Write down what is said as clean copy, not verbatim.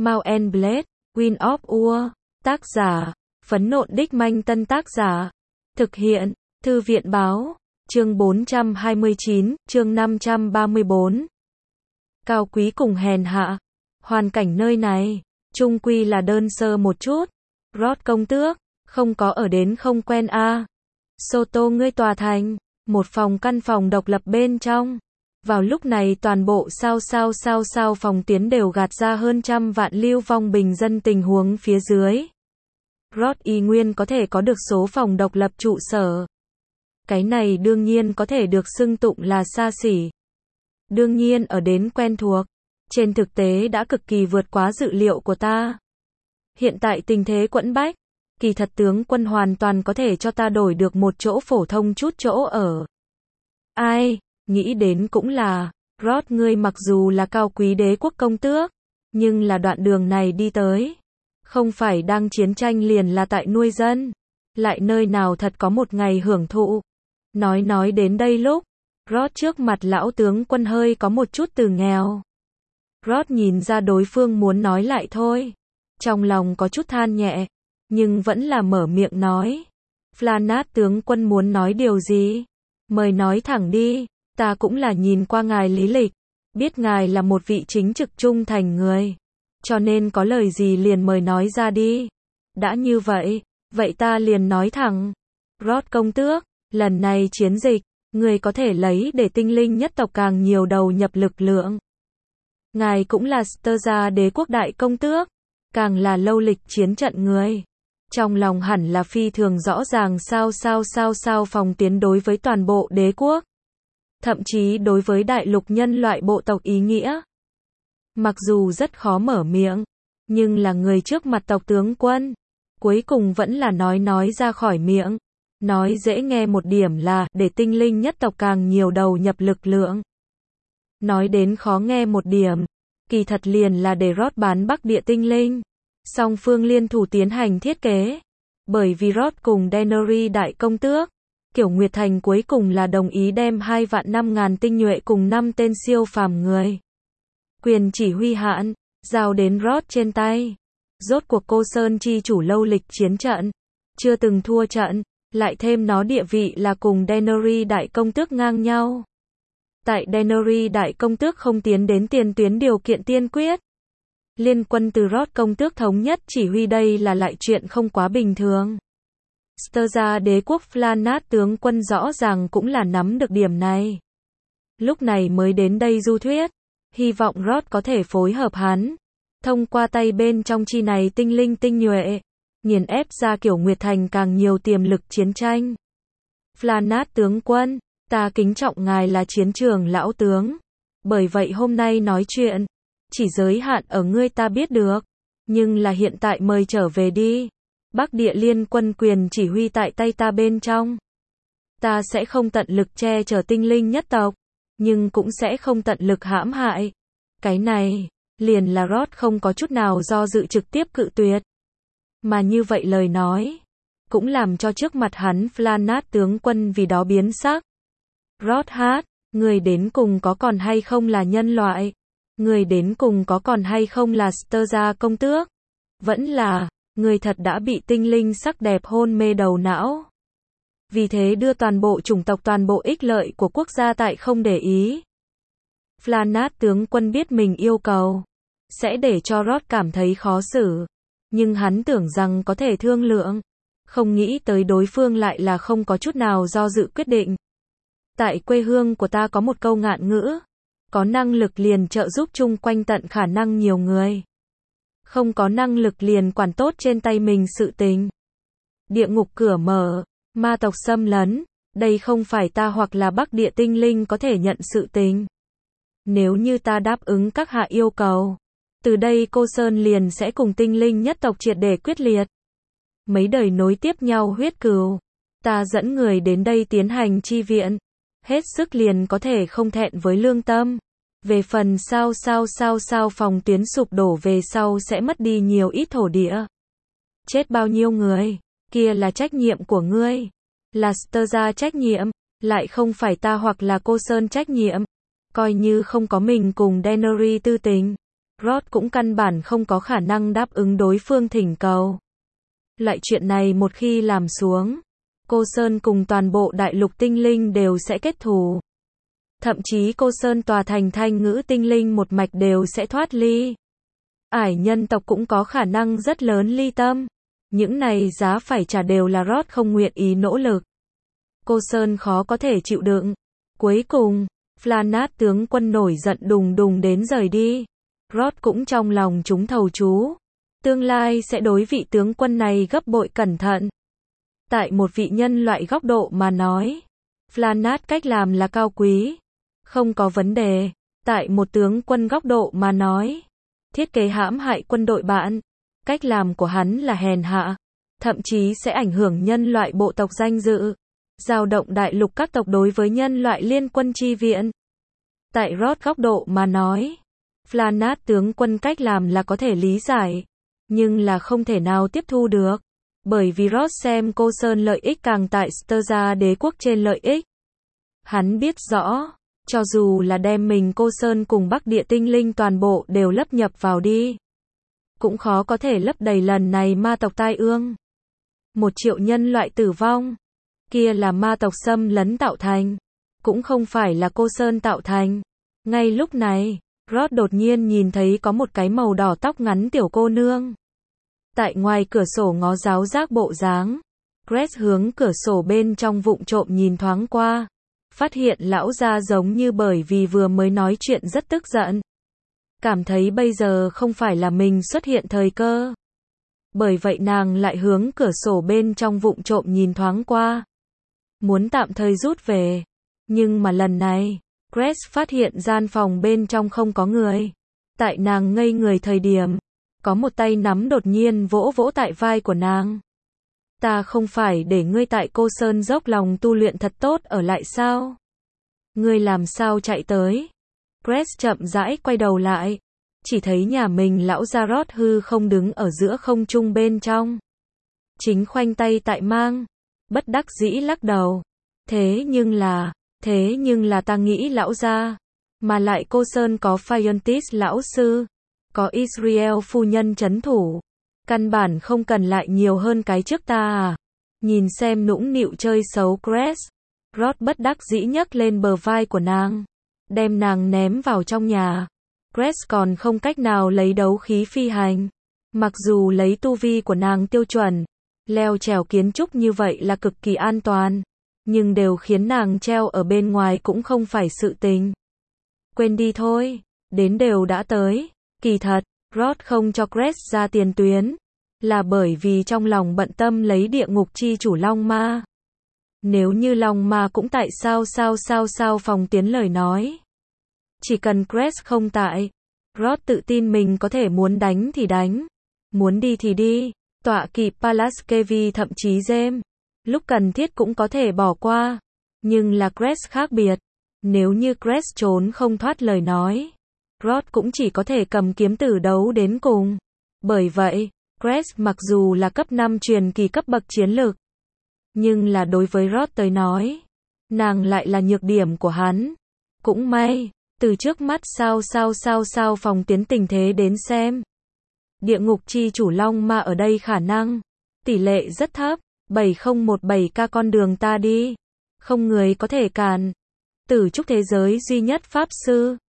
Mount and Blade, Wind of War. Tác giả, Phấn Nộn Đích Manh. Tân tác giả, thực hiện, Thư viện Báo. Chương 429, chương 534. Cao quý cùng hèn hạ. Hoàn cảnh nơi này, chung quy là đơn sơ một chút. Rod công tước, không có ở đến không quen a. Soto ngươi tòa thành, một căn phòng độc lập bên trong. Vào lúc này toàn bộ sao phòng tuyến đều gạt ra hơn 100 vạn lưu vong bình dân tình huống phía dưới. Rod y nguyên có thể có được số phòng độc lập trụ sở. Cái này đương nhiên có thể được xưng tụng là xa xỉ. Đương nhiên ở đến quen thuộc. Trên thực tế đã cực kỳ vượt quá dự liệu của ta. Hiện tại tình thế quẫn bách. Kỳ thật tướng quân hoàn toàn có thể cho ta đổi được một chỗ phổ thông chút chỗ ở. Ai, nghĩ đến cũng là, Rod ngươi mặc dù là cao quý đế quốc công tước, nhưng là đoạn đường này đi tới. Không phải đang chiến tranh liền là tại nuôi dân. Lại nơi nào thật có một ngày hưởng thụ. Nói đến đây lúc, Rod trước mặt lão tướng quân hơi có một chút từ nghèo. Rod nhìn ra đối phương muốn nói lại thôi. Trong lòng có chút than nhẹ, nhưng vẫn là mở miệng nói. Flanat tướng quân muốn nói điều gì? Mời nói thẳng đi, ta cũng là nhìn qua ngài lý lịch, biết ngài là một vị chính trực trung thành người. Cho nên có lời gì liền mời nói ra đi. Đã như vậy, vậy ta liền nói thẳng. Rod công tước, lần này chiến dịch, người có thể lấy để tinh linh nhất tộc càng nhiều đầu nhập lực lượng. Ngài cũng là Sturza đế quốc đại công tước, càng là lâu lịch chiến trận người. Trong lòng hẳn là phi thường rõ ràng sao phòng tuyến đối với toàn bộ đế quốc. Thậm chí đối với đại lục nhân loại bộ tộc ý nghĩa. Mặc dù rất khó mở miệng, nhưng là người trước mặt tộc tướng quân. Cuối cùng vẫn là nói ra khỏi miệng. Nói dễ nghe một điểm là để tinh linh nhất tộc càng nhiều đầu nhập lực lượng. Nói đến khó nghe một điểm, kỳ thật liền là để Rod bán Bắc địa tinh linh. Song phương liên thủ tiến hành thiết kế. Bởi vì Rod cùng Daenerys đại công tước, Kiểu Nguyệt Thành cuối cùng là đồng ý đem 2.500.000 tinh nhuệ cùng 5 tên siêu phàm người. Quyền chỉ huy hạn, giao đến Rod trên tay. Rốt cuộc Cô Sơn chi chủ lâu lịch chiến trận, chưa từng thua trận, lại thêm nó địa vị là cùng Daenerys đại công tước ngang nhau. Tại Daenerys đại công tước không tiến đến tiền tuyến điều kiện tiên quyết. Liên quân từ Rod công tước thống nhất chỉ huy đây là lại chuyện không quá bình thường. Sturza đế quốc Flanat tướng quân rõ ràng cũng là nắm được điểm này. Lúc này mới đến đây du thuyết, hy vọng Rod có thể phối hợp hắn, thông qua tay bên trong chi này tinh linh tinh nhuệ, nghiền ép ra Kiểu Nguyệt Thành càng nhiều tiềm lực chiến tranh. Flanat tướng quân, ta kính trọng ngài là chiến trường lão tướng, bởi vậy hôm nay nói chuyện, chỉ giới hạn ở ngươi ta biết được, nhưng là hiện tại mời trở về đi. Bắc địa liên quân quyền chỉ huy tại tay ta bên trong. Ta sẽ không tận lực che chở tinh linh nhất tộc, nhưng cũng sẽ không tận lực hãm hại. Cái này, liền là Rod không có chút nào do dự trực tiếp cự tuyệt. Mà như vậy lời nói, cũng làm cho trước mặt hắn Flanat tướng quân vì đó biến sắc. Rod hát, người đến cùng có còn hay không là nhân loại? Người đến cùng có còn hay không là Sturza công tước? Vẫn là, người thật đã bị tinh linh sắc đẹp hôn mê đầu não. Vì thế đưa toàn bộ chủng tộc toàn bộ ích lợi của quốc gia tại không để ý. Flanat tướng quân biết mình yêu cầu sẽ để cho Rod cảm thấy khó xử, nhưng hắn tưởng rằng có thể thương lượng, không nghĩ tới đối phương lại là không có chút nào do dự quyết định. Tại quê hương của ta có một câu ngạn ngữ, có năng lực liền trợ giúp chung quanh tận khả năng nhiều người. Không có năng lực liền quản tốt trên tay mình sự tình. Địa ngục cửa mở, ma tộc xâm lấn, đây không phải ta hoặc là Bắc địa tinh linh có thể nhận sự tình. Nếu như ta đáp ứng các hạ yêu cầu, từ đây Cô Sơn liền sẽ cùng tinh linh nhất tộc triệt để quyết liệt. Mấy đời nối tiếp nhau huyết cừu, ta dẫn người đến đây tiến hành chi viện, hết sức liền có thể không thẹn với lương tâm. Về phần sao phòng tuyến sụp đổ về sau sẽ mất đi nhiều ít thổ địa. Chết bao nhiêu người, kia là trách nhiệm của ngươi. Là Sturza trách nhiệm, lại không phải ta hoặc là Cô Sơn trách nhiệm. Coi như không có mình cùng Daenerys tư tình, Rod cũng căn bản không có khả năng đáp ứng đối phương thỉnh cầu. Loại chuyện này một khi làm xuống, Cô Sơn cùng toàn bộ đại lục tinh linh đều sẽ kết thù. Thậm chí Cô Sơn tòa thành thanh ngữ tinh linh một mạch đều sẽ thoát ly. Ải nhân tộc cũng có khả năng rất lớn ly tâm. Những này giá phải trả đều là Rod không nguyện ý nỗ lực. Cô Sơn khó có thể chịu đựng. Cuối cùng, Flanat tướng quân nổi giận đùng đùng đến rời đi. Rod cũng trong lòng trúng thầu chú. Tương lai sẽ đối vị tướng quân này gấp bội cẩn thận. Tại một vị nhân loại góc độ mà nói, Flanat cách làm là cao quý. Không có vấn đề. Tại một tướng quân góc độ mà nói, thiết kế hãm hại quân đội bạn. Cách làm của hắn là hèn hạ. Thậm chí sẽ ảnh hưởng nhân loại bộ tộc danh dự. Dao động đại lục các tộc đối với nhân loại liên quân chi viện. Tại Rod góc độ mà nói, Flanat tướng quân cách làm là có thể lý giải, nhưng là không thể nào tiếp thu được. Bởi vì Rod xem Cô Sơn lợi ích càng tại Sterza đế quốc trên lợi ích. Hắn biết rõ, cho dù là đem mình Cô Sơn cùng Bắc Địa tinh linh toàn bộ đều lấp nhập vào đi, cũng khó có thể lấp đầy lần này ma tộc tai ương. 1 triệu nhân loại tử vong. Kia là ma tộc xâm lấn tạo thành. Cũng không phải là Cô Sơn tạo thành. Ngay lúc này, Rod đột nhiên nhìn thấy có một cái màu đỏ tóc ngắn tiểu cô nương. Tại ngoài cửa sổ ngó giáo giác bộ dáng. Grace hướng cửa sổ bên trong vụng trộm nhìn thoáng qua. Phát hiện lão gia giống như bởi vì vừa mới nói chuyện rất tức giận. Cảm thấy bây giờ không phải là mình xuất hiện thời cơ. Bởi vậy nàng lại hướng cửa sổ bên trong vụng trộm nhìn thoáng qua. Muốn tạm thời rút về. Nhưng mà lần này, Grace phát hiện gian phòng bên trong không có người. Tại nàng ngây người thời điểm, có một tay nắm đột nhiên vỗ vỗ tại vai của nàng. Ta không phải để ngươi tại Cô Sơn dốc lòng tu luyện thật tốt ở lại sao? Ngươi làm sao chạy tới? Grace chậm rãi quay đầu lại. Chỉ thấy nhà mình lão gia Rod hư không đứng ở giữa không trung bên trong. Chính khoanh tay tại mang. Bất đắc dĩ lắc đầu. Thế nhưng là ta nghĩ lão gia. Mà lại Cô Sơn có Phiontis lão sư. Có Israel phu nhân trấn thủ. Căn bản không cần lại nhiều hơn cái trước ta à. Nhìn xem nũng nịu chơi xấu Grace. Rod bất đắc dĩ nhấc lên bờ vai của nàng. Đem nàng ném vào trong nhà. Grace còn không cách nào lấy đấu khí phi hành. Mặc dù lấy tu vi của nàng tiêu chuẩn, leo trèo kiến trúc như vậy là cực kỳ an toàn. Nhưng đều khiến nàng treo ở bên ngoài cũng không phải sự tình. Quên đi thôi, đến đều đã tới. Kỳ thật, Rod không cho Grace ra tiền tuyến. Là bởi vì trong lòng bận tâm lấy địa ngục chi chủ Long Ma. Nếu như Long Ma cũng tại sao phòng tiến lời nói. Chỉ cần Grace không tại, Rod tự tin mình có thể muốn đánh thì đánh, muốn đi thì đi. Tọa kỵ Palaskevi thậm chí James, lúc cần thiết cũng có thể bỏ qua. Nhưng là Grace khác biệt. Nếu như Grace trốn không thoát lời nói, Rod cũng chỉ có thể cầm kiếm tử đấu đến cùng. Bởi vậy, Grace mặc dù là cấp 5 truyền kỳ cấp bậc chiến lược, nhưng là đối với Rod tới nói, nàng lại là nhược điểm của hắn. Cũng may, từ trước mắt sao phòng tiến tình thế đến xem. Địa ngục chi chủ Long Ma ở đây khả năng, tỷ lệ rất thấp, 7017K con đường ta đi. Không người có thể cản. Tử trúc thế giới duy nhất pháp sư.